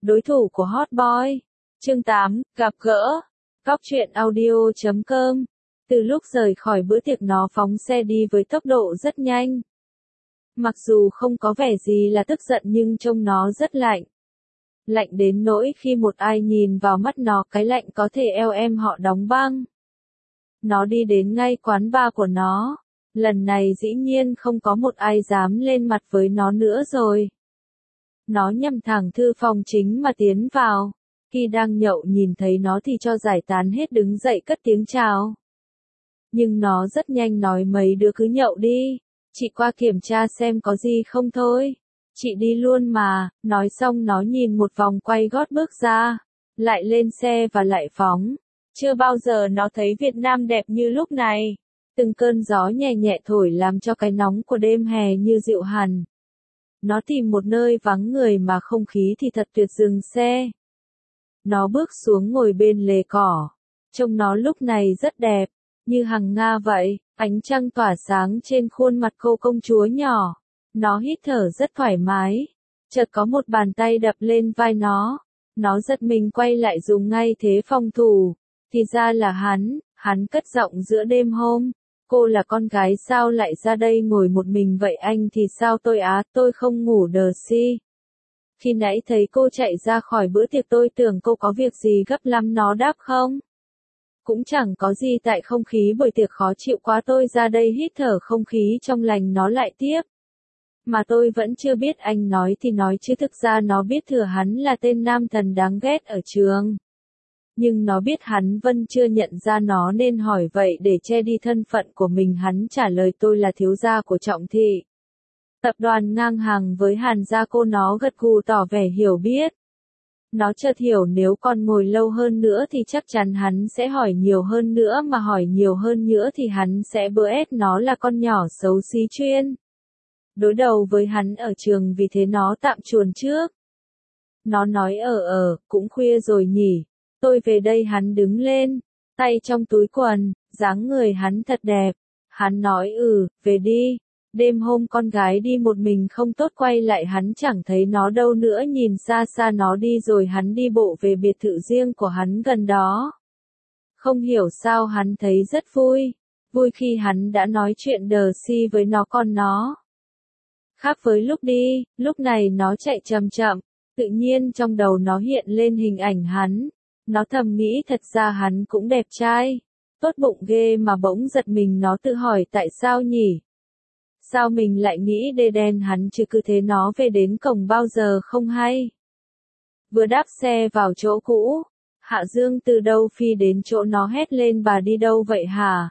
đối thủ của Hot Boy. Chương 8, gặp gỡ. Góc truyện audio.com. Từ lúc rời khỏi bữa tiệc nó phóng xe đi với tốc độ rất nhanh. Mặc dù không có vẻ gì là tức giận nhưng trông nó rất lạnh. Lạnh đến nỗi khi một ai nhìn vào mắt nó cái lạnh có thể eo em họ đóng băng. Nó đi đến ngay quán bar của nó. Lần này dĩ nhiên không có một ai dám lên mặt với nó nữa rồi. Nó nhằm thẳng thư phòng chính mà tiến vào. Khi đang nhậu nhìn thấy nó thì cho giải tán hết đứng dậy cất tiếng chào. Nhưng nó rất nhanh nói mấy đứa cứ nhậu đi. Chị qua kiểm tra xem có gì không thôi. Chị đi luôn mà. Nói xong nó nhìn một vòng quay gót bước ra. Lại lên xe và lại phóng. Chưa bao giờ nó thấy Việt Nam đẹp như lúc này. Từng cơn gió nhẹ nhẹ thổi làm cho cái nóng của đêm hè như dịu hẳn. Nó tìm một nơi vắng người mà không khí thì thật tuyệt, dừng xe. Nó bước xuống ngồi bên lề cỏ. Trông nó lúc này rất đẹp, như hằng Nga vậy, ánh trăng tỏa sáng trên khuôn mặt cô công chúa nhỏ. Nó hít thở rất thoải mái. Chợt có một bàn tay đập lên vai nó. Nó giật mình quay lại dùng ngay thế phòng thủ. Thì ra là hắn cất giọng giữa đêm hôm. Cô là con gái sao lại ra đây ngồi một mình vậy anh thì sao tôi không ngủ đờ si. Khi nãy thấy cô chạy ra khỏi bữa tiệc tôi tưởng cô có việc gì gấp lắm, nó đáp không. Cũng chẳng có gì, tại không khí buổi tiệc khó chịu quá tôi ra đây hít thở không khí trong lành. Nó lại tiếp. Mà tôi vẫn chưa biết, anh nói thì nói chứ thực ra nó biết thừa hắn là tên nam thần đáng ghét ở trường. Nhưng nó biết hắn vẫn chưa nhận ra nó nên hỏi vậy để che đi thân phận của mình. Hắn trả lời tôi là thiếu gia của Trọng Thị. Tập đoàn ngang hàng với Hàn gia. Cô nó gật gù tỏ vẻ hiểu biết. Nó chợt hiểu nếu còn ngồi lâu hơn nữa thì chắc chắn hắn sẽ hỏi nhiều hơn nữa, mà hỏi nhiều hơn nữa thì hắn sẽ bớ ép nó là con nhỏ xấu xí chuyên đối đầu với hắn ở trường, vì thế nó tạm chuồn trước. Nó nói cũng khuya rồi nhỉ. Tôi về đây. Hắn đứng lên, tay trong túi quần, dáng người hắn thật đẹp. Hắn nói về đi. Đêm hôm con gái đi một mình không tốt, quay lại hắn chẳng thấy nó đâu nữa. Nhìn xa xa nó đi rồi hắn đi bộ về biệt thự riêng của hắn gần đó. Không hiểu sao hắn thấy rất vui. Vui khi hắn đã nói chuyện đờ si với nó, con nó. Khác với lúc đi, lúc này nó chạy chậm chậm. Tự nhiên trong đầu nó hiện lên hình ảnh hắn. Nó thầm nghĩ thật ra hắn cũng đẹp trai, tốt bụng ghê, mà bỗng giật mình. Nó tự hỏi tại sao nhỉ? Sao mình lại nghĩ đê đen hắn chứ? Cứ thế nó về đến cổng bao giờ không hay. Vừa đáp xe vào chỗ cũ, Hạ Dương từ đâu phi đến chỗ nó hét lên, bà đi đâu vậy hả?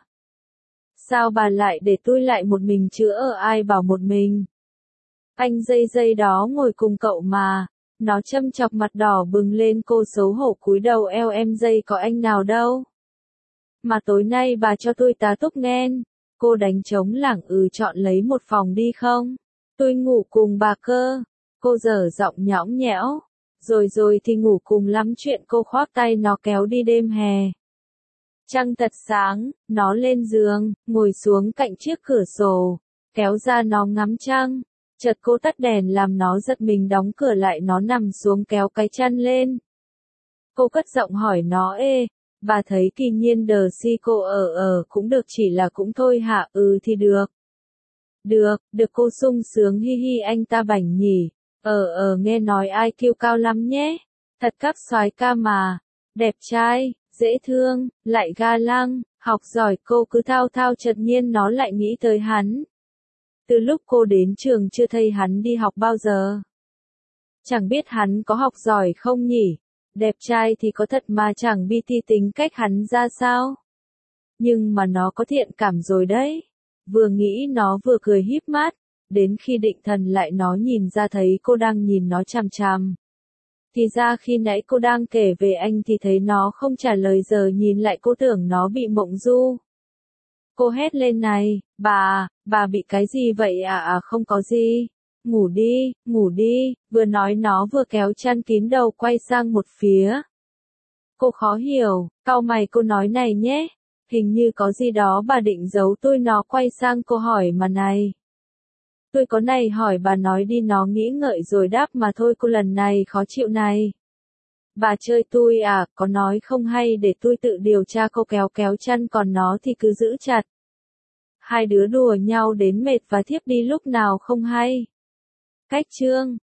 Sao bà lại để tôi lại một mình chứ? Ai bảo một mình? Anh dây đó ngồi cùng cậu mà. Nó châm chọc, mặt đỏ bừng lên. Cô xấu hổ cúi đầu. Em dây có anh nào đâu. Mà tối nay bà cho tôi tá túc nghen. Cô đánh trống lảng. Chọn lấy một phòng đi không? Tôi ngủ cùng bà cơ. Cô dở giọng nhõng nhẽo. Rồi thì ngủ cùng lắm chuyện. Cô khoác tay nó kéo đi. Đêm hè trăng thật sáng. Nó lên giường, ngồi xuống cạnh chiếc cửa sổ, kéo ra nó ngắm trăng. Chợt cô tắt đèn làm nó giật mình, đóng cửa lại. Nó nằm xuống kéo cái chăn lên. Cô cất giọng hỏi nó. Bà thấy kỳ nhiên đờ si. Cô cũng được, chỉ là cũng thôi hả? Thì được. Được cô sung sướng. Hi hi, anh ta bảnh nhỉ. Nghe nói ai kiêu cao lắm nhé. Thật các soái ca mà. Đẹp trai, dễ thương, lại ga lăng, học giỏi. Cô cứ thao thao, chợt nhiên nó lại nghĩ tới hắn. Từ lúc cô đến trường chưa thấy hắn đi học bao giờ. Chẳng biết hắn có học giỏi không nhỉ? Đẹp trai thì có thật mà chẳng biết tính cách hắn ra sao. Nhưng mà nó có thiện cảm rồi đấy. Vừa nghĩ nó vừa cười híp mắt. Đến khi định thần lại nó nhìn ra thấy cô đang nhìn nó chằm chằm. Thì ra khi nãy cô đang kể về anh thì thấy nó không trả lời, giờ nhìn lại cô tưởng nó bị mộng du. Cô hét lên, này, bà bị cái gì vậy à? Không có gì. Ngủ đi, vừa nói nó vừa kéo chăn kín đầu quay sang một phía. Cô khó hiểu, cau mày. Cô nói này nhé, hình như có gì đó bà định giấu tôi. Nó quay sang cô hỏi, mà này. Tôi có này hỏi bà nói đi. Nó nghĩ ngợi rồi đáp, mà thôi cô lần này khó chịu này. Bà chơi tui à, có nói không hay để tui tự điều tra câu kéo kéo chăn còn nó thì cứ giữ chặt. Hai đứa đùa nhau đến mệt và thiếp đi lúc nào không hay. Cách chương